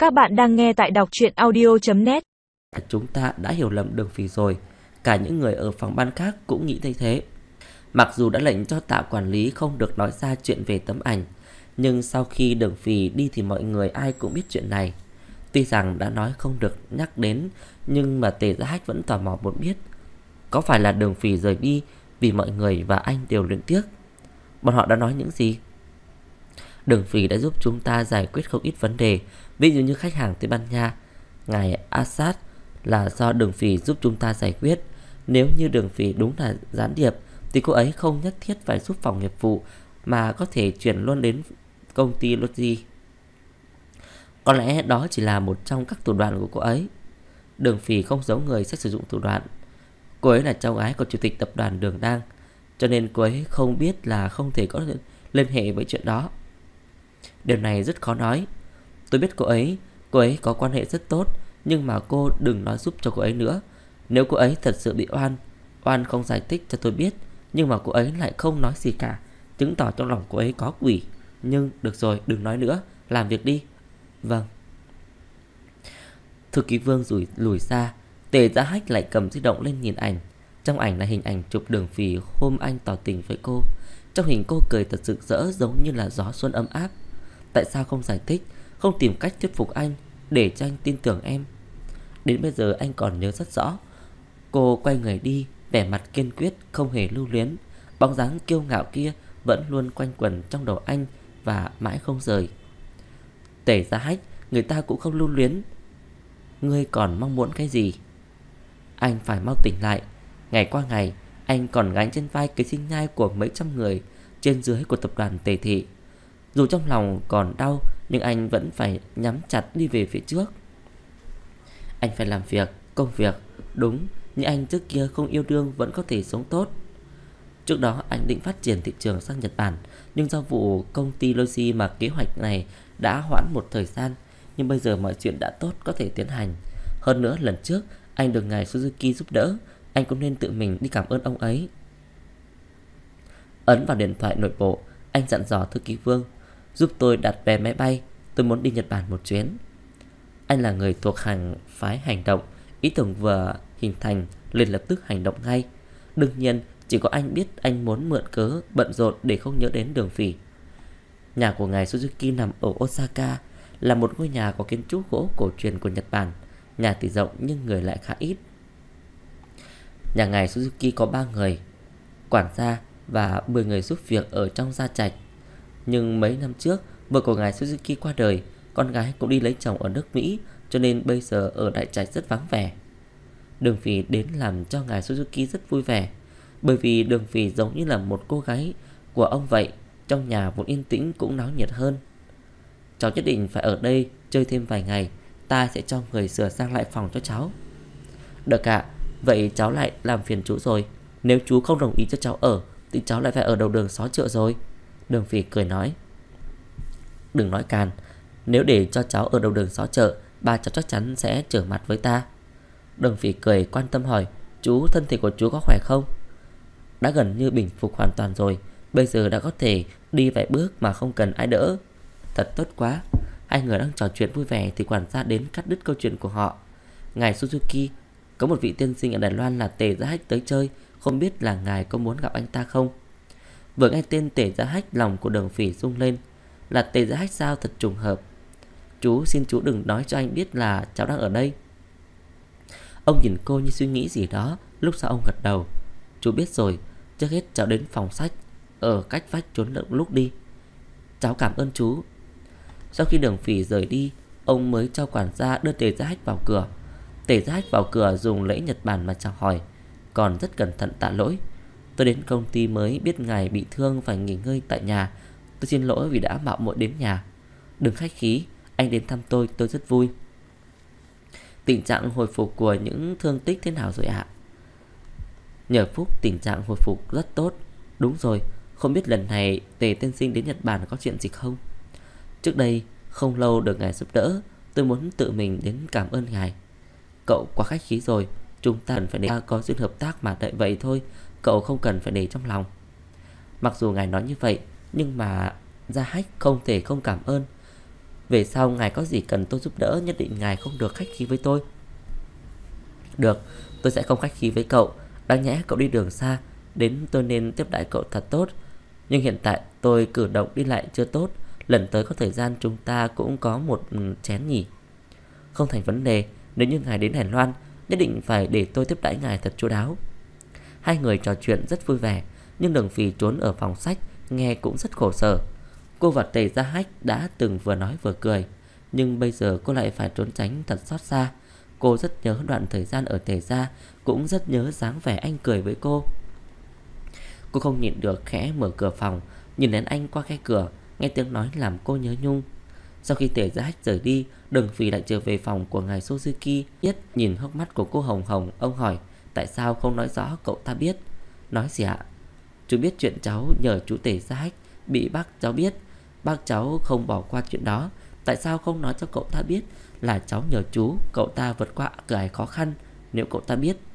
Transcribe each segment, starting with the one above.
Các bạn đang nghe tại đọc truyện audio.net. Chúng ta đã hiểu lầm Đường Phỉ rồi. Cả những người ở phòng ban khác cũng nghĩ thấy thế. Mặc dù đã lệnh cho Tạ quản lý không được nói ra chuyện về tấm ảnh, nhưng sau khi Đường Phỉ đi thì mọi người ai cũng biết chuyện này. Tuy rằng đã nói không được nhắc đến, nhưng mà Tề Gia Hách vẫn tò mò muốn biết có phải là Đường Phỉ rời đi vì mọi người và anh đều luyến tiếc. Bọn họ đã nói những gì? Đường Phỉ đã giúp chúng ta giải quyết không ít vấn đề. Ví dụ như khách hàng Tây Ban Nha, ngài Assad là do Đường Phỉ giúp chúng ta giải quyết. Nếu như Đường Phỉ đúng là gián điệp thì cô ấy không nhất thiết phải giúp phòng nghiệp vụ, mà có thể chuyển luôn đến công ty Logi. Có lẽ đó chỉ là một trong các thủ đoạn của cô ấy. Đường Phỉ không giống người sẽ sử dụng thủ đoạn. Cô ấy là cháu gái của chủ tịch tập đoàn Đường Đang, cho nên cô ấy không biết là không thể có liên hệ với chuyện đó. Điều này rất khó nói. Tôi biết cô ấy có quan hệ rất tốt, nhưng mà cô đừng nói giúp cho cô ấy nữa. Nếu cô ấy thật sự bị oan không giải thích cho tôi biết, nhưng mà cô ấy lại không nói gì cả, chứng tỏ trong lòng cô ấy có quỷ. Nhưng được rồi, đừng nói nữa, làm việc đi. Vâng. Thư ký Vương lùi xa. Tề Gia Hách lại cầm di động lên nhìn ảnh. Trong ảnh là hình ảnh chụp Đường Phỉ hôm anh tỏ tình với cô. Trong hình cô cười thật rực rỡ, giống như là gió xuân ấm áp. Tại sao không giải thích, không tìm cách thuyết phục anh để cho anh tin tưởng em? Đến bây giờ anh còn nhớ rất rõ. Cô quay người đi, vẻ mặt kiên quyết, không hề lưu luyến. Bóng dáng kiêu ngạo kia vẫn luôn quanh quẩn trong đầu anh và mãi không rời. Tề Gia Hách, người ta cũng không lưu luyến. Ngươi còn mong muốn cái gì? Anh phải mau tỉnh lại. Ngày qua ngày, anh còn gánh trên vai cái sinh nhai của mấy trăm người trên dưới của tập đoàn Tề Thị. Dù trong lòng còn đau, nhưng anh vẫn phải nhắm chặt đi về phía trước. Anh phải làm việc, công việc. Đúng, nhưng anh trước kia không yêu đương vẫn có thể sống tốt. Trước đó anh định phát triển thị trường sang Nhật Bản, nhưng do vụ công ty Logi mà kế hoạch này đã hoãn một thời gian. Nhưng bây giờ mọi chuyện đã tốt, có thể tiến hành. Hơn nữa lần trước anh được ngài Suzuki giúp đỡ, anh cũng nên tự mình đi cảm ơn ông ấy. Ấn vào điện thoại nội bộ, anh dặn dò thư ký Vương: giúp tôi đặt vé máy bay, tôi muốn đi Nhật Bản một chuyến. Anh là người thuộc hàng phái hành động, ý tưởng vừa hình thành liền lập tức hành động ngay. Đương nhiên chỉ có anh biết anh muốn mượn cớ bận rộn để không nhớ đến Đường Phỉ. Nhà của ngài Suzuki nằm ở Osaka, là một ngôi nhà có kiến trúc gỗ cổ truyền của Nhật Bản. Nhà thì rộng nhưng người lại khá ít. Nhà ngài Suzuki có 3 người, quản gia và 10 người giúp việc ở trong gia trạch. Nhưng mấy năm trước, vợ của ngài Suzuki qua đời, con gái cũng đi lấy chồng ở nước Mỹ, cho nên bây giờ ở đại trạch rất vắng vẻ. Đường Phỉ đến làm cho ngài Suzuki rất vui vẻ, bởi vì Đường Phỉ giống như là một cô gái của ông vậy. Trong nhà vốn yên tĩnh cũng náo nhiệt hơn. Cháu nhất định phải ở đây chơi thêm vài ngày, ta sẽ cho người sửa sang lại phòng cho cháu. Được ạ, vậy cháu lại làm phiền chú rồi. Nếu chú không đồng ý cho cháu ở thì cháu lại phải ở đầu đường xó chợ rồi. Đường Phỉ cười nói. Đừng nói càn, nếu để cho cháu ở đầu đường xó chợ, ba cháu chắc chắn sẽ trở mặt với ta. Đường Phỉ cười quan tâm hỏi: chú, thân thể của chú có khỏe không? Đã gần như bình phục hoàn toàn rồi, bây giờ đã có thể đi vài bước mà không cần ai đỡ. Thật tốt quá. Hai người đang trò chuyện vui vẻ thì quản gia đến cắt đứt câu chuyện của họ. Ngài Suzuki, có một vị tiên sinh ở Đài Loan là Tề Gia Hách tới chơi, không biết là ngài có muốn gặp anh ta không? Vừa nghe tên Tề Gia Hách, lòng của Đường Phỉ rung lên. Là Tề Gia Hách sao, thật trùng hợp. Chú, xin chú đừng nói cho anh biết là cháu đang ở đây. Ông nhìn cô như suy nghĩ gì đó, lúc sau ông gật đầu. Chú biết rồi, trước hết cháu đến phòng sách ở cách vách trốn lượng lúc đi. Cháu cảm ơn chú. Sau khi Đường Phỉ rời đi, ông mới cho quản gia đưa Tề Gia Hách vào cửa. Tề Gia Hách vào cửa dùng lễ Nhật Bản mà chào hỏi, còn rất cẩn thận tạ lỗi. Tôi đến công ty mới biết ngài bị thương phải nghỉ ngơi tại nhà. Tôi xin lỗi vì đã mạo muội đến nhà. Đừng khách khí, anh đến thăm tôi rất vui. Tình trạng hồi phục của những thương tích thế nào rồi ạ? Nhờ phúc tình trạng hồi phục rất tốt. Đúng rồi, không biết lần này Tề tiên sinh đến Nhật Bản có chuyện gì không? Trước đây không lâu được ngài giúp đỡ, tôi muốn tự mình đến cảm ơn ngài. Cậu quá khách khí rồi, chúng ta cần phải để có duyên hợp tác mà đợi vậy thôi, cậu không cần phải để trong lòng. Mặc dù ngài nói như vậy, nhưng mà Gia Hách không thể không cảm ơn. Về sau ngài có gì cần tôi giúp đỡ, nhất định ngài không được khách khí với tôi. Được, tôi sẽ không khách khí với cậu. Đáng nhẽ cậu đi đường xa đến, tôi nên tiếp đãi cậu thật tốt. Nhưng hiện tại tôi cử động đi lại chưa tốt. Lần tới có thời gian chúng ta cũng có một chén nhỉ? Không thành vấn đề. Nếu như ngài đến Đài Loan, nhất định phải để tôi tiếp đãi ngài thật chu đáo. Hai người trò chuyện rất vui vẻ, nhưng Đường Phì trốn ở phòng sách, nghe cũng rất khổ sở. Cô và Tề Gia Hách đã từng vừa nói vừa cười, nhưng bây giờ cô lại phải trốn tránh thật xót xa. Cô rất nhớ đoạn thời gian ở Tề Gia, cũng rất nhớ dáng vẻ anh cười với cô. Cô không nhịn được khẽ mở cửa phòng, nhìn đến anh qua khe cửa, nghe tiếng nói làm cô nhớ nhung. Sau khi Tề Gia Hách rời đi, Đường Phì lại trở về phòng của ngài Suzuki. Nhìn hốc mắt của cô hồng hồng, ông hỏi tại sao không nói rõ cậu ta biết. Nói gì ạ? Chú biết chuyện cháu nhờ chú Tề Gia Hách bị bác cháu biết. Bác cháu không bỏ qua chuyện đó. Tại sao không nói cho cậu ta biết là cháu nhờ chú cậu ta vượt qua cửa ải khó khăn? Nếu cậu ta biết,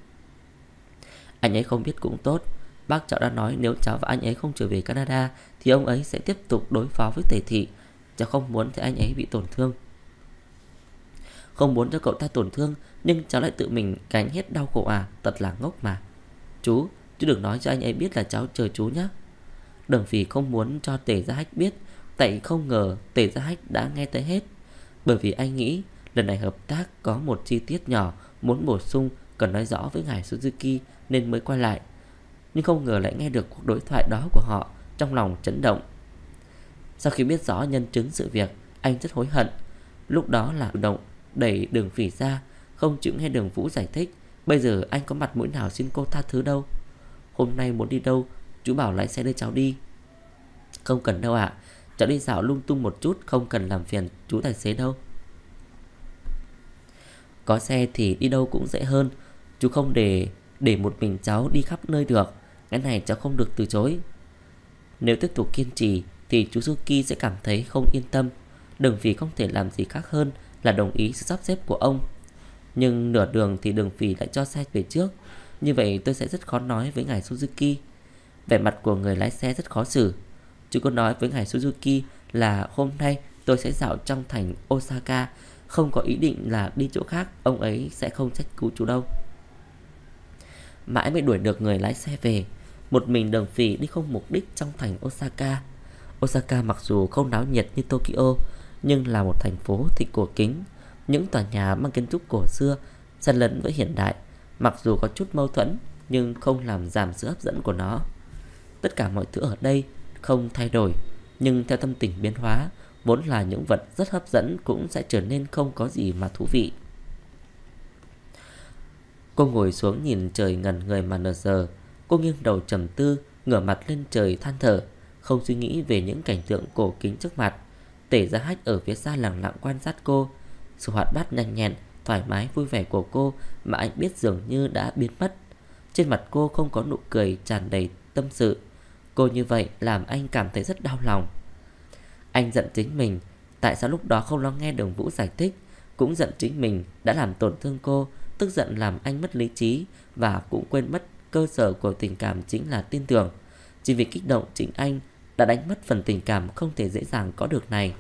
anh ấy không biết cũng tốt. Bác cháu đã nói nếu cháu và anh ấy không trở về Canada thì ông ấy sẽ tiếp tục đối phó với Tề thị. Cháu không muốn thấy anh ấy bị tổn thương, không muốn cho cậu ta tổn thương, nhưng cháu lại tự mình gánh hết đau khổ à? Thật là ngốc mà. Chú đừng nói cho anh ấy biết là cháu chờ chú nhé. Đường Phì không muốn cho Tề Gia Hách biết, tại không ngờ Tề Gia Hách đã nghe tới hết. Bởi vì anh nghĩ lần này hợp tác có một chi tiết nhỏ muốn bổ sung, cần nói rõ với ngài Suzuki nên mới quay lại. Nhưng không ngờ lại nghe được cuộc đối thoại đó của họ, trong lòng chấn động. Sau khi biết rõ nhân chứng sự việc, anh rất hối hận. Lúc đó là chủ động đẩy Đường Phì ra, không chịu nghe Đường Vũ giải thích. Bây giờ anh có mặt mũi nào xin cô tha thứ đâu. Hôm nay muốn đi đâu, chú bảo lái xe đưa cháu đi. Không cần đâu ạ, cháu đi dạo lung tung một chút, không cần làm phiền chú tài xế đâu. Có xe thì đi đâu cũng dễ hơn. Chú không để một mình cháu đi khắp nơi được. Cái này cháu không được từ chối. Nếu tiếp tục kiên trì thì chú Suzuki sẽ cảm thấy không yên tâm. Đường Phì không thể làm gì khác hơn là đồng ý sự sắp xếp của ông. Nhưng nửa đường thì Đường Phì lại cho xe về trước. Như vậy tôi sẽ rất khó nói với ngài Suzuki. Vẻ mặt của người lái xe rất khó xử. Chú có nói với ngài Suzuki là hôm nay tôi sẽ dạo trong thành Osaka, không có ý định là đi chỗ khác. Ông ấy sẽ không trách cứ chú đâu. Mãi mới đuổi được người lái xe về. Một mình Đường Phì đi không mục đích trong thành Osaka. Osaka mặc dù không náo nhiệt như Tokyo, nhưng là một thành phố thì cổ kính. Những tòa nhà mang kiến trúc cổ xưa xen lẫn với hiện đại, mặc dù có chút mâu thuẫn nhưng không làm giảm sự hấp dẫn của nó. Tất cả mọi thứ ở đây không thay đổi, nhưng theo tâm tình biến hóa, vốn là những vật rất hấp dẫn cũng sẽ trở nên không có gì mà thú vị. Cô ngồi xuống nhìn trời ngẩn người mà nửa giờ. Cô nghiêng đầu trầm tư, ngửa mặt lên trời than thở, không suy nghĩ về những cảnh tượng cổ kính trước mặt. Tề Gia Hách ở phía xa lặng lặng quan sát cô. Sự hoạt bát nhanh nhẹn, thoải mái vui vẻ của cô mà anh biết dường như đã biến mất. Trên mặt cô không có nụ cười tràn đầy tâm sự. Cô như vậy làm anh cảm thấy rất đau lòng. Anh giận chính mình, tại sao lúc đó không lắng nghe Đường Vũ giải thích. Cũng giận chính mình đã làm tổn thương cô. Tức giận làm anh mất lý trí, và cũng quên mất cơ sở của tình cảm chính là tin tưởng. Chỉ vì kích động chính anh đã đánh mất phần tình cảm không thể dễ dàng có được này.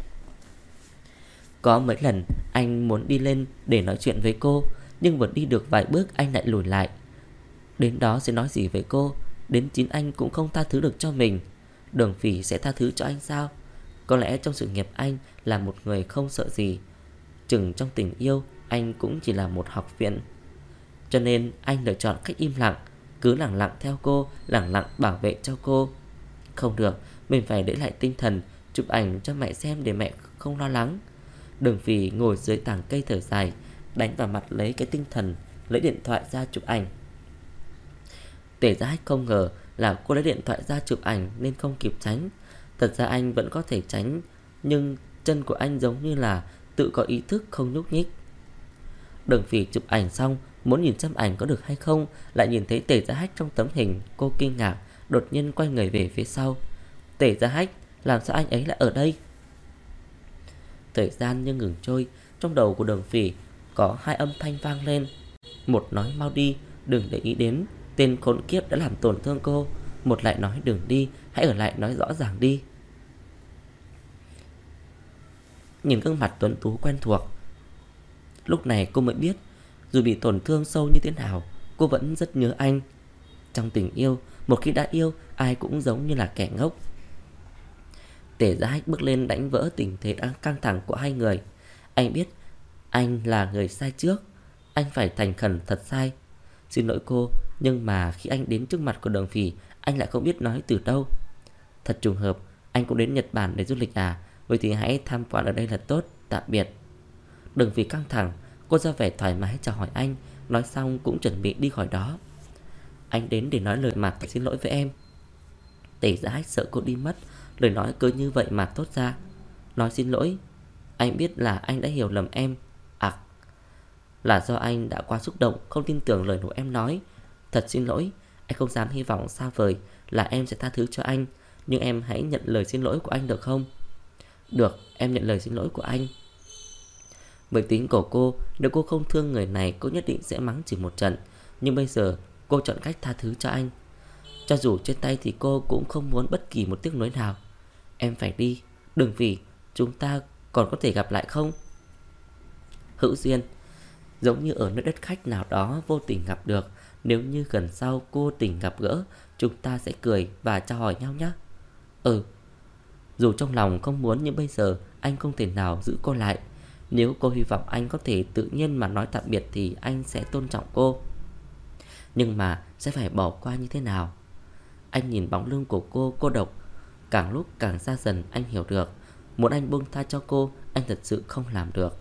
Có mấy lần anh muốn đi lên để nói chuyện với cô, nhưng vừa đi được vài bước anh lại lùi lại. Đến đó sẽ nói gì với cô? Đến chính anh cũng không tha thứ được cho mình. Đường Phì sẽ tha thứ cho anh sao? Có lẽ trong sự nghiệp anh là một người không sợ gì. Chừng trong tình yêu anh cũng chỉ là một học viện. Cho nên anh lựa chọn cách im lặng, cứ lặng lặng theo cô, lặng lặng bảo vệ cho cô. Không được, mình phải để lại tinh thần, chụp ảnh cho mẹ xem để mẹ không lo lắng. Đường Phì ngồi dưới tảng cây thở dài, đánh vào mặt lấy cái tinh thần, lấy điện thoại ra chụp ảnh. Tề Gia Hách không ngờ là cô lấy điện thoại ra chụp ảnh nên không kịp tránh. Thật ra anh vẫn có thể tránh, nhưng chân của anh giống như là tự có ý thức không nhúc nhích. Đường Phì chụp ảnh xong, muốn nhìn xem ảnh có được hay không, lại nhìn thấy Tề Gia Hách trong tấm hình. Cô kinh ngạc, đột nhiên quay người về phía sau. Tề Gia Hách, làm sao anh ấy lại ở đây? Thời gian như ngừng trôi. Trong đầu của Đường Phì có hai âm thanh vang lên. Một nói mau đi, đừng để ý đến tên khốn kiếp đã làm tổn thương cô. Một lại nói đừng đi, hãy ở lại nói rõ ràng đi. nhìn gương mặt tuấn tú quen thuộc. Lúc này cô mới biết, dù bị tổn thương sâu như thế nào, cô vẫn rất nhớ anh. Trong tình yêu, một khi đã yêu, ai cũng giống như là kẻ ngốc. Tề Giá Hách bước lên đánh vỡ tình thế đang căng thẳng của hai người. Anh biết anh là người sai trước, anh phải thành khẩn thật sai. Xin lỗi cô, nhưng mà khi anh đến trước mặt của Đường Phỉ, anh lại không biết nói từ đâu. Thật trùng hợp, anh cũng đến Nhật Bản để du lịch à? Vậy thì hãy tham quan ở đây là tốt, tạm biệt. Đường Phỉ căng thẳng, cô ra vẻ thoải mái chào hỏi anh, nói xong cũng chuẩn bị đi khỏi đó. Anh đến để nói lời mà xin lỗi với em. Tề Giá Hách sợ cô đi mất, lời nói cứ như vậy mà thốt ra. Nói xin lỗi? Anh biết là anh đã hiểu lầm em. À, là do anh đã quá xúc động, không tin tưởng lời của em nói. Thật xin lỗi, anh không dám hy vọng xa vời là em sẽ tha thứ cho anh. Nhưng em hãy nhận lời xin lỗi của anh được không? Được, em nhận lời xin lỗi của anh. Với tính của cô, nếu cô không thương người này, cô nhất định sẽ mắng chỉ một trận. Nhưng bây giờ cô chọn cách tha thứ cho anh. Cho dù trên tay thì cô cũng không muốn bất kỳ một tiếc nuối nào. Em phải đi, Đường Phỉ, chúng ta còn có thể gặp lại không? Hữu duyên, giống như ở nơi đất khách nào đó vô tình gặp được. Nếu như gần sau cô tình gặp gỡ, chúng ta sẽ cười và chào hỏi nhau nhé. Dù trong lòng không muốn, nhưng bây giờ anh không thể nào giữ cô lại. Nếu cô hy vọng anh có thể tự nhiên mà nói tạm biệt thì anh sẽ tôn trọng cô. Nhưng mà sẽ phải bỏ qua như thế nào? Anh nhìn bóng lưng của cô độc. Càng lúc càng xa dần anh hiểu được, muốn anh buông tha cho cô, anh thật sự không làm được.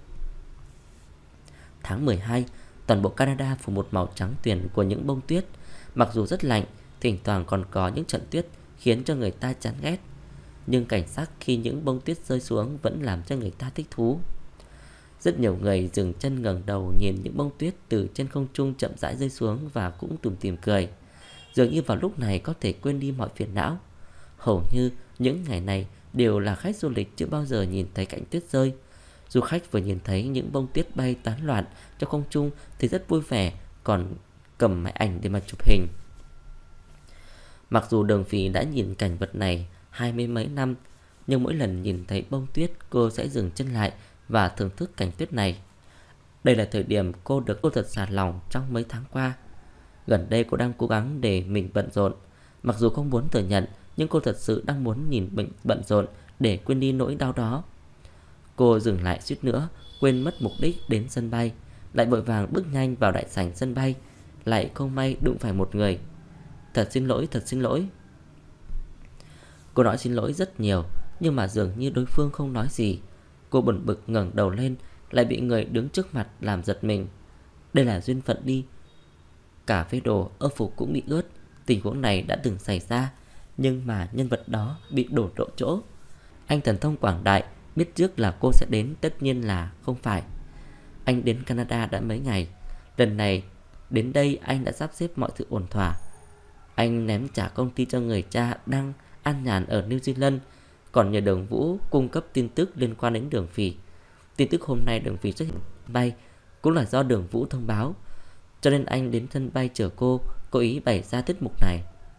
Tháng 12, toàn bộ Canada phủ một màu trắng tuyền của những bông tuyết. Mặc dù rất lạnh, thỉnh thoảng còn có những trận tuyết khiến cho người ta chán ghét, nhưng cảnh sắc khi những bông tuyết rơi xuống vẫn làm cho người ta thích thú. Rất nhiều người dừng chân ngẩng đầu nhìn những bông tuyết từ trên không trung chậm rãi rơi xuống và cũng tủm tỉm cười. Dường như vào lúc này có thể quên đi mọi phiền não. Hầu như những ngày này đều là khách du lịch chưa bao giờ nhìn thấy cảnh tuyết rơi. Du khách vừa nhìn thấy những bông tuyết bay tán loạn trong không trung thì rất vui vẻ, còn cầm máy ảnh để mà chụp hình. Mặc dù Đường Phỉ đã nhìn cảnh vật này 20 mấy năm, nhưng mỗi lần nhìn thấy bông tuyết, cô sẽ dừng chân lại và thưởng thức cảnh tuyết này. Đây là thời điểm cô thật xả lòng trong mấy tháng qua. Gần đây cô đang cố gắng để mình bận rộn. Mặc dù không muốn thừa nhận, nhưng cô thật sự đang muốn nhìn mình bận rộn để quên đi nỗi đau đó. Cô dừng lại suýt nữa quên mất mục đích đến sân bay, lại vội vàng bước nhanh vào đại sảnh sân bay, lại không may đụng phải một người. Thật xin lỗi, thật xin lỗi. Cô nói xin lỗi rất nhiều, nhưng mà dường như đối phương không nói gì. Cô buồn bực ngẩng đầu lên, lại bị người đứng trước mặt làm giật mình. Đây là duyên phận đi. Cả phê đồ âu phục cũng bị ướt. Tình huống này đã từng xảy ra, nhưng mà nhân vật đó bị đổ lộ chỗ. Anh thần thông quảng đại, biết trước là cô sẽ đến, tất nhiên là không phải. Anh đến Canada đã mấy ngày. Lần này đến đây anh đã sắp xếp mọi thứ ổn thỏa. Anh ném trả công ty cho người cha đang an nhàn ở New Zealand, còn nhờ Đường Vũ cung cấp tin tức liên quan đến Đường Phỉ. Tin tức hôm nay Đường Phỉ xuất hiện bay cũng là do Đường Vũ thông báo, cho nên anh đến sân bay chở cô, cố ý bày ra tiết mục này.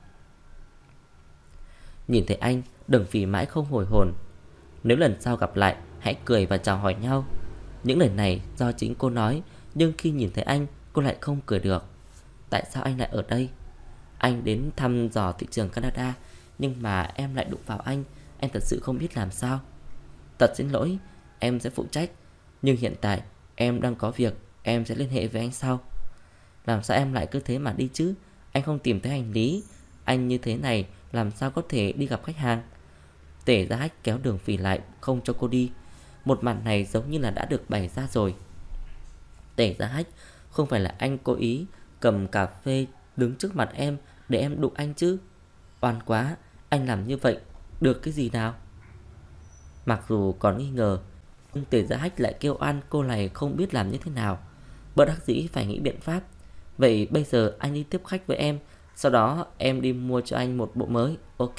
Nhìn thấy anh, Đường Phỉ mãi không hồi hồn. Nếu lần sau gặp lại, hãy cười và chào hỏi nhau. Những lời này do chính cô nói, nhưng khi nhìn thấy anh, cô lại không cười được. Tại sao anh lại ở đây? Anh đến thăm dò thị trường Canada, nhưng mà em lại đụng vào anh. Em thật sự không biết làm sao. Thật xin lỗi, em sẽ phụ trách. Nhưng hiện tại em đang có việc, em sẽ liên hệ với anh sau. Làm sao em lại cứ thế mà đi chứ? Anh không tìm thấy hành lý. Anh như thế này làm sao có thể đi gặp khách hàng? Tề Giá Hách kéo Đường Phỉ lại, không cho cô đi. Một màn này giống như là đã được bày ra rồi. Tề Giá Hách, không phải là anh cố ý cầm cà phê đứng trước mặt em để em đụng anh chứ? Oan quá, anh làm như vậy được cái gì nào? Mặc dù còn nghi ngờ, nhưng Tề Giá Hách lại kêu oan cô này không biết làm như thế nào. Bất đắc dĩ phải nghĩ biện pháp. Vậy bây giờ anh đi tiếp khách với em, sau đó em đi mua cho anh một bộ mới. Ok.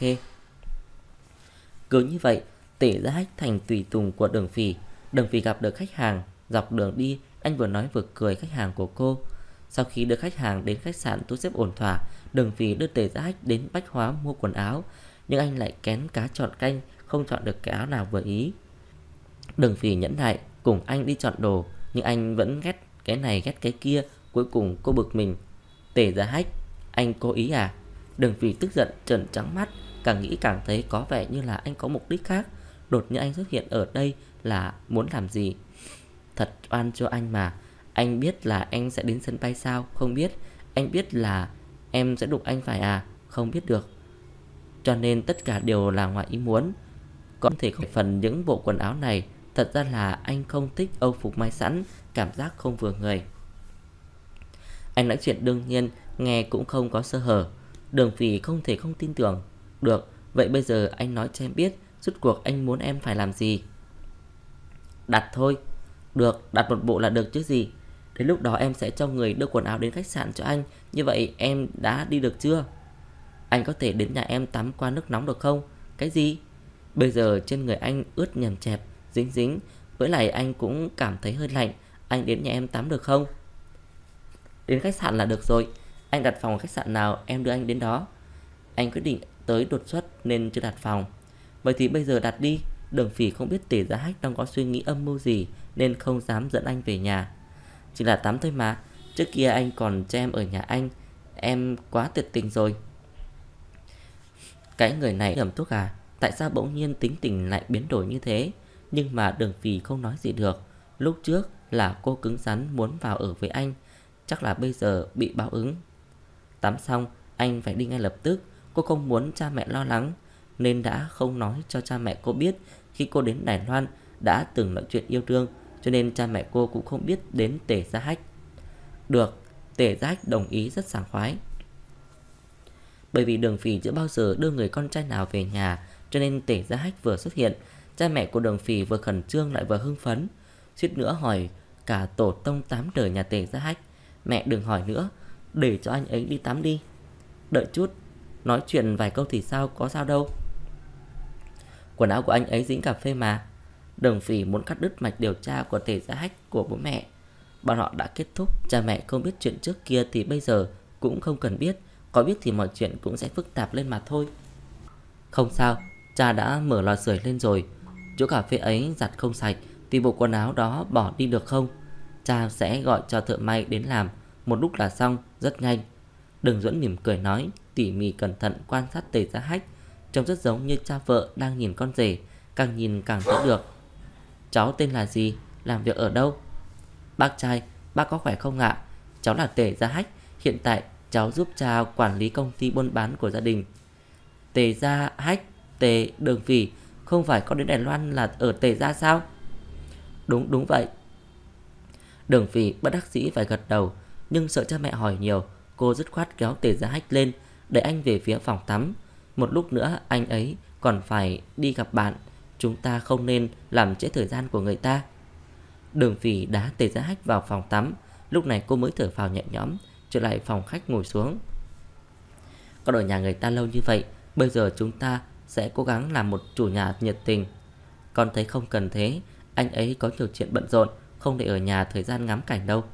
Cứ như vậy, Tề Giá Hách thành tùy tùng của Đường Phỉ. Đường Phỉ gặp được khách hàng. Dọc đường đi, anh vừa nói vừa cười khách hàng của cô. Sau khi đưa khách hàng đến khách sạn thu xếp ổn thỏa, Đường Phỉ đưa Tề Giá Hách đến Bách Hóa mua quần áo. Nhưng anh lại kén cá chọn canh, không chọn được cái áo nào vừa ý. Đường Phỉ nhẫn nại cùng anh đi chọn đồ, nhưng anh vẫn ghét cái này ghét cái kia. Cuối cùng cô bực mình. Tề Gia Hách, anh cố ý à? Đường Phỉ tức giận trợn trắng mắt, càng nghĩ càng thấy có vẻ như là anh có mục đích khác. Đột nhiên anh xuất hiện ở đây là muốn làm gì? Thật oan cho anh mà. Anh biết là anh sẽ đến sân bay sao? Không biết. Anh biết là em sẽ đụng anh phải à? Không biết được. Cho nên tất cả đều là ngoài ý muốn. Có thể không phần những bộ quần áo này. Thật ra là anh không thích âu phục may sẵn, cảm giác không vừa người. Anh nói chuyện đương nhiên, nghe cũng không có sơ hở. Đường Phỉ không thể không tin tưởng. Được, vậy bây giờ anh nói cho em biết rốt cuộc anh muốn em phải làm gì. Đặt thôi. Được, đặt một bộ là được chứ gì. Đến lúc đó em sẽ cho người đưa quần áo đến khách sạn cho anh. Như vậy em đã đi được chưa? Anh có thể đến nhà em tắm qua nước nóng được không? Cái gì? Bây giờ trên người anh ướt nhờn chẹp, dính dính. Với lại anh cũng cảm thấy hơi lạnh. Anh đến nhà em tắm được không? Đến khách sạn là được rồi. Anh đặt phòng ở khách sạn nào em đưa anh đến đó. Anh quyết định tới đột xuất nên chưa đặt phòng. Vậy thì bây giờ đặt đi. Đường Phỉ không biết Tề Gia Hách đang có suy nghĩ âm mưu gì nên không dám dẫn anh về nhà. Chỉ là tắm thôi mà. Trước kia anh còn cho em ở nhà anh. Em quá tuyệt tình rồi. Cái người này nhầm thuốc à? Tại sao bỗng nhiên tính tình lại biến đổi như thế? Nhưng mà Đường Phỉ không nói gì được. Lúc trước là cô cứng rắn muốn vào ở với anh. Chắc là bây giờ bị báo ứng. Tắm xong anh phải đi ngay lập tức. Cô không muốn cha mẹ lo lắng nên đã không nói cho cha mẹ cô biết khi cô đến Đài Loan đã từng nói chuyện yêu đương, cho nên cha mẹ cô cũng không biết đến Tề Gia Hách. Được, Tề Gia Hách đồng ý rất sảng khoái. Bởi vì Đường Phỉ chưa bao giờ đưa người con trai nào về nhà, cho nên Tề Gia Hách vừa xuất hiện, cha mẹ của Đường Phỉ vừa khẩn trương lại vừa hưng phấn, suýt nữa hỏi cả tổ tông 8 đời nhà Tề Gia Hách. Mẹ đừng hỏi nữa, để cho anh ấy đi tắm đi. Đợi chút, nói chuyện vài câu thì sao, có sao đâu. Quần áo của anh ấy dính cà phê mà. Đường Phỉ muốn cắt đứt mạch điều tra của Tề Gia Hách của bố mẹ. Bọn họ đã kết thúc, cha mẹ không biết chuyện trước kia thì bây giờ cũng không cần biết. Có biết thì mọi chuyện cũng sẽ phức tạp lên mà thôi. Không sao, cha đã mở lò sưởi lên rồi. Chỗ cà phê ấy giặt không sạch thì bộ quần áo đó bỏ đi được không? Cha sẽ gọi cho thợ may đến làm, một lúc là xong, rất nhanh. Đường Duẫn mỉm cười nói, tỉ mỉ cẩn thận quan sát Tề Gia Hách, trông rất giống như cha vợ đang nhìn con rể, càng nhìn càng thấy được. Cháu tên là gì? Làm việc ở đâu? Bác trai, bác có khỏe không ạ? Cháu là Tề Gia Hách, hiện tại cháu giúp cha quản lý công ty buôn bán của gia đình. Tề Gia Hách, Tề Đường Phỉ, không phải có đến Đài Loan là ở Tề Gia sao? Đúng vậy. Đường Phỉ bất đắc dĩ phải gật đầu, nhưng sợ cha mẹ hỏi nhiều, cô dứt khoát kéo Tề Gia Hách lên, đẩy anh về phía phòng tắm. Một lúc nữa anh ấy còn phải đi gặp bạn, chúng ta không nên làm trễ thời gian của người ta. Đường Phỉ đá Tề Gia Hách vào phòng tắm. Lúc này cô mới thở phào nhẹ nhõm, trở lại phòng khách ngồi xuống. Con ở nhà người ta lâu như vậy, bây giờ chúng ta sẽ cố gắng làm một chủ nhà nhiệt tình. Con thấy không cần thế, anh ấy có nhiều chuyện bận rộn, không để ở nhà thời gian ngắm cảnh đâu.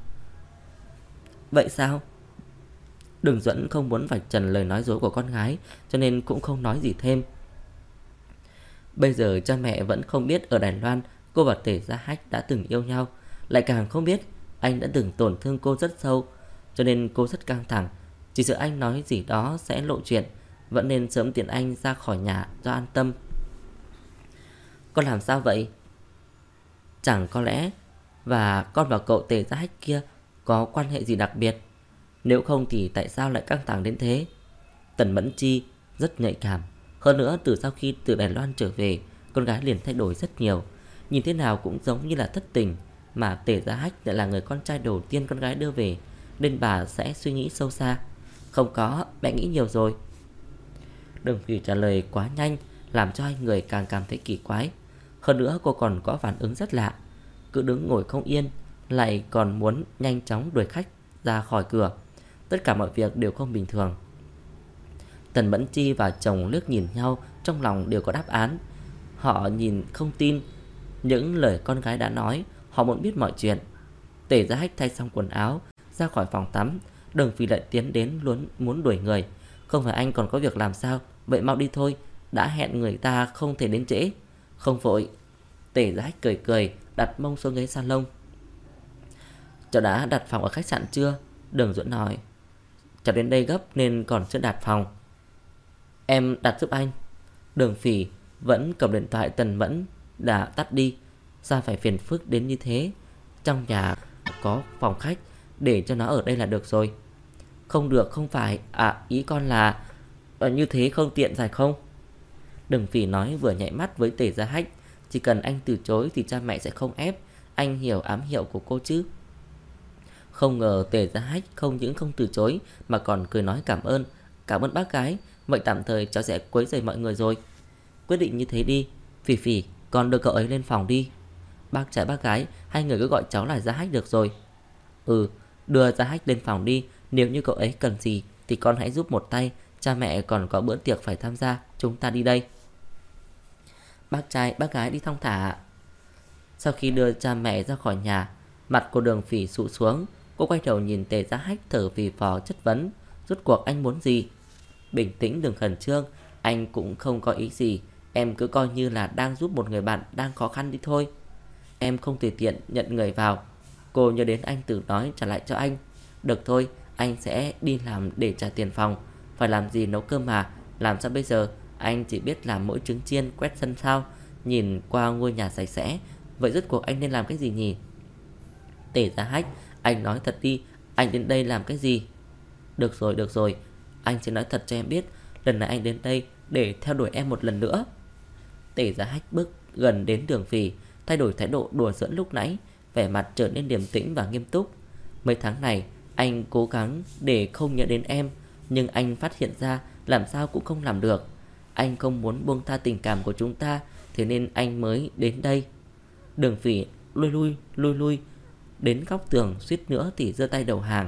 Vậy sao? Đường Duẫn không muốn vạch trần lời nói dối của con gái, cho nên cũng không nói gì thêm. Bây giờ cha mẹ vẫn không biết ở Đài Loan cô và Tề Gia Hách đã từng yêu nhau, lại càng không biết anh đã từng tổn thương cô rất sâu, cho nên cô rất căng thẳng. Chỉ sợ anh nói gì đó sẽ lộ chuyện, vẫn nên sớm tiễn anh ra khỏi nhà cho an tâm. Con làm sao vậy? Chẳng có lẽ và con và cậu Tề Gia Hách kia có quan hệ gì đặc biệt? Nếu không thì tại sao lại căng thẳng đến thế? Tần Mẫn Chi rất nhạy cảm. Hơn nữa từ sau khi từ Đài Loan trở về, con gái liền thay đổi rất nhiều, nhìn thế nào cũng giống như là thất tình. Mà Tề Gia Hách lại là người con trai đầu tiên con gái đưa về, nên bà sẽ suy nghĩ sâu xa. Không có, mẹ nghĩ nhiều rồi. Đường Phỉ trả lời quá nhanh, làm cho hai người càng cảm thấy kỳ quái. Hơn nữa cô còn có phản ứng rất lạ, cứ đứng ngồi không yên, lại còn muốn nhanh chóng đuổi khách ra khỏi cửa. Tất cả mọi việc đều không bình thường. Tần Mẫn Chi và chồng liếc nhìn nhau, trong lòng đều có đáp án. Họ nhìn không tin những lời con gái đã nói, họ muốn biết mọi chuyện. Tề Gia Hách thay xong quần áo ra khỏi phòng tắm, Đường Phỉ lại tiến đến muốn đuổi người. Không phải anh còn có việc làm sao? Vậy mau đi thôi, đã hẹn người ta không thể đến trễ. Không vội. Tề Giá Hách cười cười, đặt mông xuống ghế salon. Cháu đã đặt phòng ở khách sạn chưa? Đường Duẫn hỏi. Cháu đến đây gấp nên còn chưa đặt phòng. Em đặt giúp anh. Đường Phỉ vẫn cầm điện thoại Tần Mẫn đã tắt đi. Sao phải phiền phức đến như thế? Trong nhà có phòng khách, để cho nó ở đây là được rồi. Không được, không phải. Ý con là như thế không tiện phải không? Đường Phỉ nói vừa nhảy mắt với Tề Giá Hách. Chỉ cần anh từ chối thì cha mẹ sẽ không ép. Anh hiểu ám hiệu của cô chứ? Không ngờ Tề Giá Hách không những không từ chối mà còn cười nói cảm ơn. Cảm ơn bác gái. Vậy tạm thời cháu sẽ quấy rầy mọi người rồi. Quyết định như thế đi. Phỉ Phỉ, con đưa cậu ấy lên phòng đi. Bác trai bác gái, hai người cứ gọi cháu là Giá Hách được rồi. Đưa Giá Hách lên phòng đi. Nếu như cậu ấy cần gì thì con hãy giúp một tay. Cha mẹ còn có bữa tiệc phải tham gia. Chúng ta đi đây. Bác trai bác gái đi thong thả. Sau khi đưa cha mẹ ra khỏi nhà, mặt của Đường Phỉ sụ xuống. Cô quay đầu nhìn Tề Giá Hách thở phì phò chất vấn. Rốt cuộc anh muốn gì? Bình tĩnh, đừng khẩn trương. Anh cũng không có ý gì. Em cứ coi như là đang giúp một người bạn đang khó khăn đi thôi. Em không tùy tiện nhận người vào. Cô nhớ đến anh từng nói trả lại cho anh. Được thôi, anh sẽ đi làm để trả tiền phòng. Phải làm gì nấu cơm mà. Làm sao bây giờ? Anh chỉ biết làm mỗi trứng chiên, quét sân sao. Nhìn qua ngôi nhà sạch sẽ. Vậy rốt cuộc anh nên làm cái gì nhỉ? Tề Giá Hách, anh nói thật đi. Anh đến đây làm cái gì? Được rồi. Anh sẽ nói thật cho em biết. Lần này anh đến đây để theo đuổi em một lần nữa. Tề Giá Hách bước gần đến Đường Phỉ, thay đổi thái độ đùa giỡn lúc nãy, vẻ mặt trở nên điềm tĩnh và nghiêm túc. Mấy tháng này anh cố gắng để không nhớ đến em, nhưng anh phát hiện ra làm sao cũng không làm được. Anh không muốn buông tha tình cảm của chúng ta, thế nên anh mới đến đây. Đường Phỉ lui đến góc tường, suýt nữa thì giơ tay đầu hàng.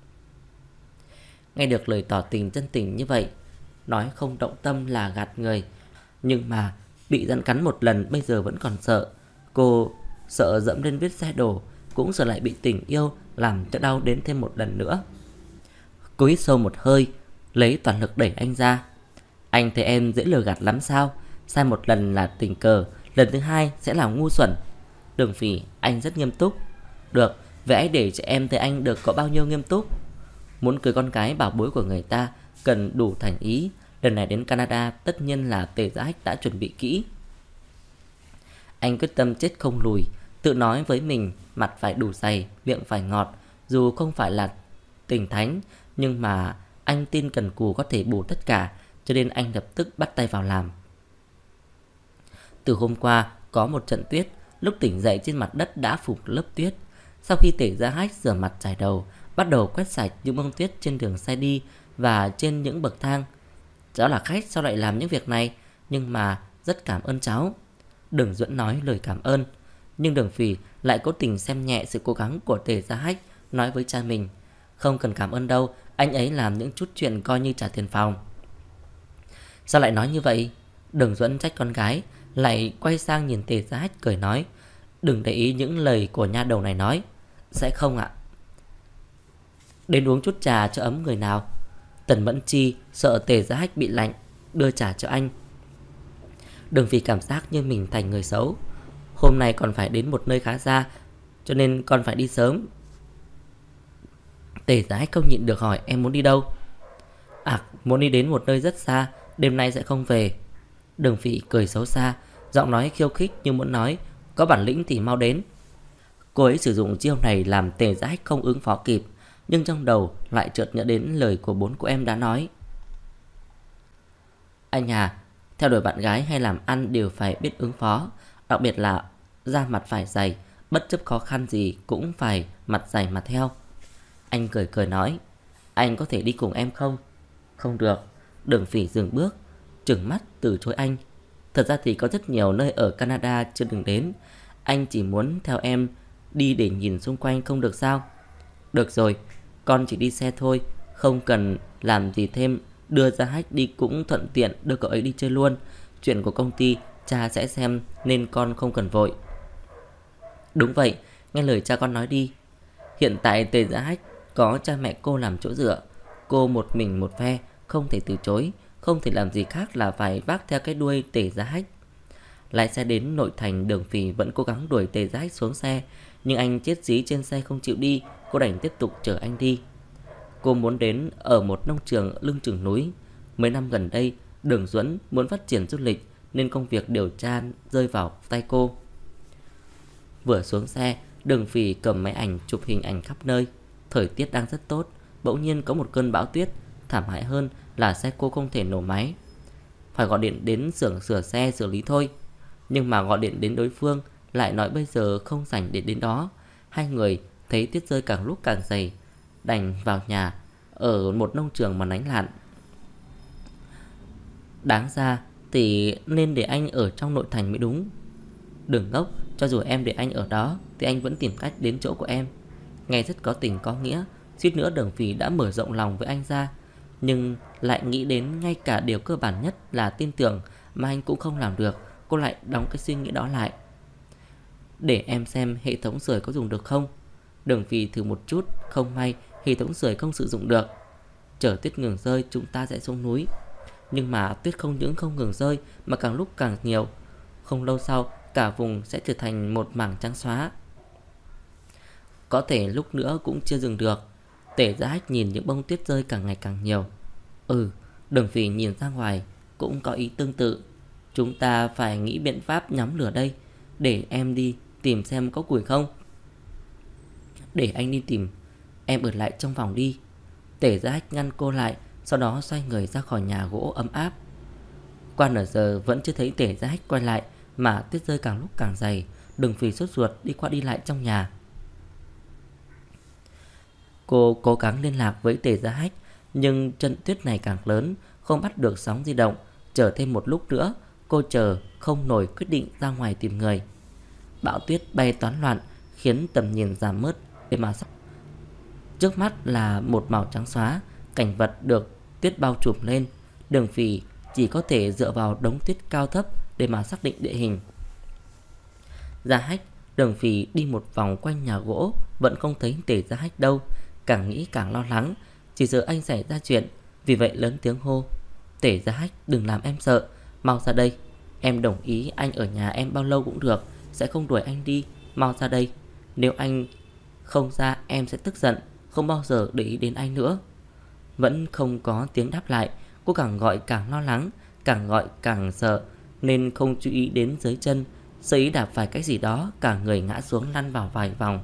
Nghe được lời tỏ tình chân tình như vậy, nói không động tâm là gạt người. Nhưng mà bị rắn cắn một lần bây giờ vẫn còn sợ. Cô sợ dẫm lên vết xe đổ, cũng sợ lại bị tình yêu làm cho đau đến thêm một lần nữa. Cô hít sâu một hơi, lấy toàn lực đẩy anh ra. Anh thấy em dễ lừa gạt lắm sao? Sai một lần là tình cờ, lần thứ hai sẽ là ngu xuẩn. Đường Phỉ, anh rất nghiêm túc. Được, vậy hãy để cho em thấy anh được có bao nhiêu nghiêm túc. Muốn cưới con gái bảo bối của người ta cần đủ thành ý. Lần này đến Canada tất nhiên là Tề Giá Hách đã chuẩn bị kỹ. Anh quyết tâm chết không lùi, tự nói với mình mặt phải đủ dày, miệng phải ngọt. Dù không phải là tình thánh, nhưng mà anh tin cần cù có thể bù tất cả, cho nên anh lập tức bắt tay vào làm. Từ hôm qua có một trận tuyết, lúc tỉnh dậy trên mặt đất đã phủ lớp tuyết. Sau khi Tề Giá Hách rửa mặt chải đầu, bắt đầu quét sạch những bông tuyết trên đường xe đi và trên những bậc thang. Cháu là khách sao lại làm những việc này? Nhưng mà rất cảm ơn cháu. Đường Duẫn nói lời cảm ơn. Nhưng Đường Phỉ lại cố tình xem nhẹ sự cố gắng của Tề Giá Hách, nói với cha mình: không cần cảm ơn đâu, anh ấy làm những chút chuyện coi như trả tiền phòng. Sao lại nói như vậy? Đường Duẫn trách con gái, lại quay sang nhìn Tề Giá Hách cười nói: đừng để ý những lời của nha đầu này nói. Sẽ không ạ. Đến uống chút trà cho ấm người nào. Tần Mẫn Chi sợ Tề Giá Hách bị lạnh, đưa trà cho anh. Đường Phỉ cảm giác như mình thành người xấu. Hôm nay còn phải đến một nơi khá xa, cho nên còn phải đi sớm. Tề Giá Hách không nhịn được hỏi: em muốn đi đâu? Muốn đi đến một nơi rất xa, đêm nay sẽ không về. Đường Phỉ cười xấu xa, giọng nói khiêu khích như muốn nói: có bản lĩnh thì mau đến. Cô ấy sử dụng chiêu này làm Tề Giá Hách không ứng phó kịp, nhưng trong đầu lại chợt nhớ đến lời của bố của em đã nói: anh à, theo đuổi bạn gái hay làm ăn đều phải biết ứng phó, đặc biệt là da mặt phải dày, bất chấp khó khăn gì cũng phải mặt dày mà theo. Anh cười cười nói: anh có thể đi cùng em không? Không được. Đường Phỉ dừng bước, trừng mắt từ chối anh. Thật ra thì có rất nhiều nơi ở Canada chưa từng đến. Anh chỉ muốn theo em đi để nhìn xung quanh không được sao? Được rồi, con chỉ đi xe thôi, không cần làm gì thêm. Đưa Giá Hách đi cũng thuận tiện, đưa cậu ấy đi chơi luôn. Chuyện của công ty cha sẽ xem, nên con không cần vội. Đúng vậy, nghe lời cha con nói đi. Hiện tại Tề Giá Hách có cha mẹ cô làm chỗ dựa, cô một mình một phe, không thể từ chối, không thể làm gì khác là phải vác theo cái đuôi Tề Giá Hách. lái xe đến nội thành. Đường Phỉ vẫn cố gắng đuổi Tề Giá Hách xuống xe, nhưng anh chết dí trên xe không chịu đi. Cô đành tiếp tục chở anh đi. Cô muốn đến ở một nông trường lưng chừng núi. Mấy năm gần đây, Đường Duẫn muốn phát triển du lịch nên công việc điều tra rơi vào tay cô. Vừa xuống xe, Đường Phỉ cầm máy ảnh chụp hình ảnh khắp nơi. Thời tiết đang rất tốt, bỗng nhiên có một cơn bão tuyết. Thảm hại hơn là xe cô không thể nổ máy, phải gọi điện đến xưởng sửa xe xử lý thôi. Nhưng mà gọi điện đến đối phương lại nói bây giờ không rảnh để đến đó. Hai người thấy tuyết rơi càng lúc càng dày, đành vào nhà ở một nông trường mà lánh lặn. Đáng ra thì nên để anh ở trong nội thành mới đúng. Đừng ngốc, cho dù em để anh ở đó thì anh vẫn tìm cách đến chỗ của em. Nghe rất có tình có nghĩa, suýt nữa Đường Phỉ đã mở rộng lòng với anh ra. Nhưng lại nghĩ đến ngay cả điều cơ bản nhất là tin tưởng mà anh cũng không làm được. Cô lại đóng cái suy nghĩ đó lại. Để em xem hệ thống sưởi có dùng được không. Đường Phỉ thử một chút, không may hệ thống sưởi không sử dụng được. Chờ tuyết ngừng rơi chúng ta sẽ xuống núi. Nhưng mà tuyết không những không ngừng rơi mà càng lúc càng nhiều. Không lâu sau cả vùng sẽ trở thành một mảng trắng xóa. Có thể lúc nữa cũng chưa dừng được. Tề Giá Hách nhìn những bông tuyết rơi càng ngày càng nhiều. Đường Phỉ nhìn ra ngoài cũng có ý tương tự. Chúng ta phải nghĩ biện pháp nhắm lửa đây. Để em đi tìm xem có củi không. Để anh đi tìm, em ở lại trong phòng đi. Tề Giá Hách ngăn cô lại, sau đó xoay người ra khỏi nhà gỗ ấm áp. Qua nửa giờ vẫn chưa thấy Tề Giá Hách quay lại, mà tuyết rơi càng lúc càng dày. Đường Phỉ sốt ruột đi qua đi lại trong nhà. Cô cố gắng liên lạc với Tề Giá Hách, nhưng trận tuyết này càng lớn, không bắt được sóng di động. Chờ thêm một lúc nữa, cô chờ không nổi quyết định ra ngoài tìm người. Bão tuyết bay toán loạn khiến tầm nhìn giảm mất. Để mà trước mắt là một màu trắng xóa, cảnh vật được tuyết bao trùm lên. Đường Phỉ chỉ có thể dựa vào đống tuyết cao thấp để mà xác định địa hình. Giá Hách, Đường Phỉ đi một vòng quanh nhà gỗ vẫn không thấy Tề Giá Hách đâu. Càng nghĩ càng lo lắng, chỉ sợ anh xảy ra chuyện. Vì vậy lớn tiếng hô: Tề Giá Hách, đừng làm em sợ, mau ra đây. Em đồng ý anh ở nhà em bao lâu cũng được, sẽ không đuổi anh đi. Mau ra đây, nếu anh không ra em sẽ tức giận, không bao giờ để ý đến anh nữa. Vẫn không có tiếng đáp lại. Cô càng gọi càng lo lắng, càng gọi càng sợ, nên không chú ý đến dưới chân. Sơ ý đạp phải cái gì đó, cả người ngã xuống lăn vào vài vòng.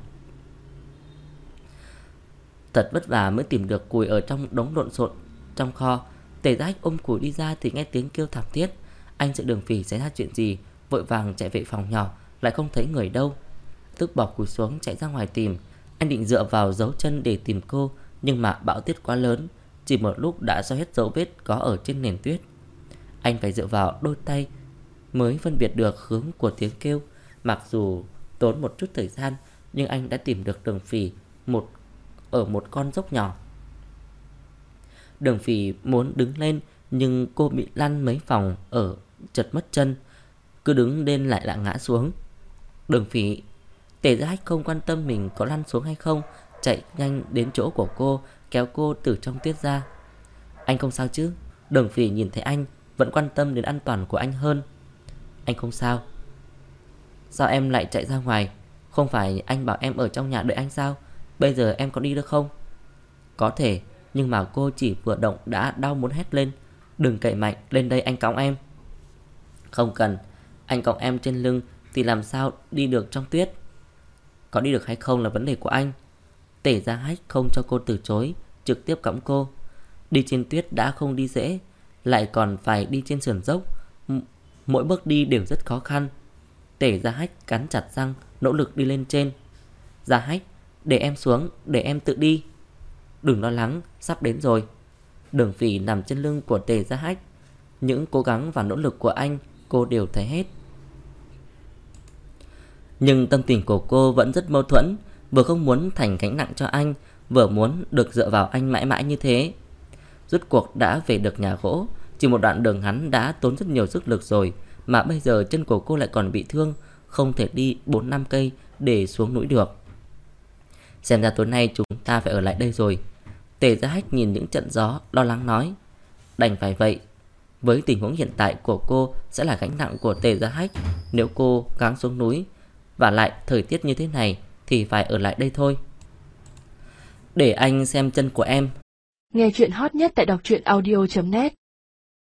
Thật vất vả mới tìm được củi ở trong đống lộn xộn trong kho. Tề Giá Hách ôm củi đi ra thì nghe tiếng kêu thảm thiết. Anh sợ Đường Phỉ xảy ra chuyện gì, vội vàng chạy về phòng nhỏ, lại không thấy người đâu. Tức bỏ củi xuống chạy ra ngoài tìm. Anh định dựa vào dấu chân để tìm cô, nhưng mà bão tuyết quá lớn, chỉ một lúc đã xóa hết dấu vết có ở trên nền tuyết. Anh phải dựa vào đôi tay mới phân biệt được hướng của tiếng kêu. Mặc dù tốn một chút thời gian, nhưng anh đã tìm được Đường Phỉ ở một con dốc nhỏ. Đường Phỉ muốn đứng lên, nhưng cô bị lăn mấy vòng ở chật mất chân, cứ đứng lên lại ngã xuống. Đường Phỉ, Tề Giá Hách không quan tâm mình có lăn xuống hay không, chạy nhanh đến chỗ của cô, kéo cô từ trong tuyết ra. Anh không sao chứ? Đường Phỉ nhìn thấy anh vẫn quan tâm đến an toàn của anh hơn. Anh không sao. Sao em lại chạy ra ngoài? Không phải anh bảo em ở trong nhà đợi anh sao? Bây giờ em có đi được không? Có thể, nhưng mà cô chỉ vừa động đã đau muốn hét lên. Đừng cậy mạnh, lên đây anh cõng em. Không cần, anh cõng em trên lưng thì làm sao đi được trong tuyết. Có đi được hay không là vấn đề của anh. Tề Giá Hách không cho cô từ chối, trực tiếp cõng cô. Đi trên tuyết đã không đi dễ, lại còn phải đi trên sườn dốc, mỗi bước đi đều rất khó khăn. Tề Giá Hách cắn chặt răng, nỗ lực đi lên trên. Giá Hách, để em xuống, để em tự đi. Đừng lo lắng, sắp đến rồi. Đường Phỉ nằm trên lưng của Tề Giá Hách. Những cố gắng và nỗ lực của anh cô đều thấy hết. Nhưng tâm tình của cô vẫn rất mâu thuẫn, vừa không muốn thành gánh nặng cho anh, vừa muốn được dựa vào anh mãi mãi như thế. Rốt cuộc đã về được nhà gỗ. Chỉ một đoạn đường ngắn đã tốn rất nhiều sức lực rồi, mà bây giờ chân của cô lại còn bị thương, không thể đi 4-5 cây để xuống núi được. Xem ra tối nay chúng ta phải ở lại đây rồi. Tề Giá Hách nhìn những trận gió, lo lắng nói. Đành phải vậy. Với tình huống hiện tại của cô sẽ là gánh nặng của Tề Gia Hách nếu cô gắng xuống núi. Và lại thời tiết như thế này thì phải ở lại đây thôi. Để anh xem chân của em. Nghe chuyện hot nhất tại đọc truyện audio.net